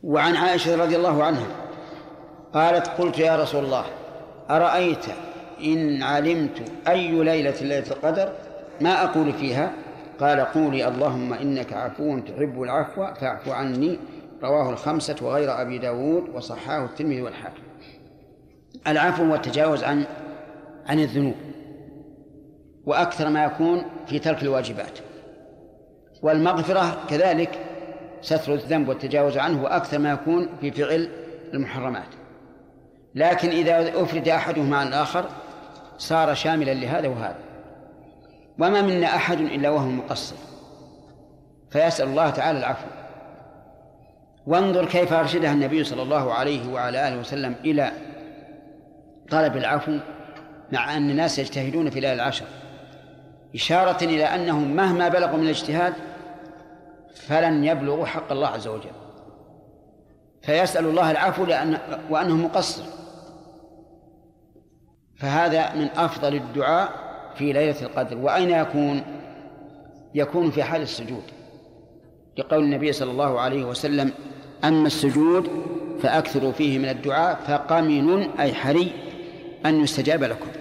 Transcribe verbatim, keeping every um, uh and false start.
وعن عائشة رضي الله عنها قالت قلت يا رسول الله أرأيت إن علمت أي ليلة ليلة القدر ما أقول فيها؟ قال قولي اللهم إنك عفو تحب العفو فاعف عني. رواه الخمسة وغير أبي داود وصححه الترمذي والحاكم. العفو والتجاوز عن عن الذنوب، وأكثر ما يكون في ترك الواجبات، والمغفرة كذلك ستر الذنب والتجاوز عنه، وأكثر ما يكون في فعل المحرمات. لكن إذا أفرد أحدهما عن الآخر صار شاملا لهذا وهذا. وما منا أحد إلا وهو مقصر، فيسأل الله تعالى العفو. وانظر كيف أرشدها النبي صلى الله عليه وعلى آله وسلم إلى طلب العفو مع أن الناس يجتهدون في ليالي العشر، إشارة إلى أنهم مهما بلغوا من الاجتهاد فلن يبلغوا حق الله عز وجل، فيسأل الله العفو لأن وأنه مقصر. فهذا من أفضل الدعاء في ليلة القدر. وأين يكون؟ يكون في حال السجود، لقول النبي صلى الله عليه وسلم أما السجود فأكثروا فيه من الدعاء فقمن أي حري أن يستجاب لكم.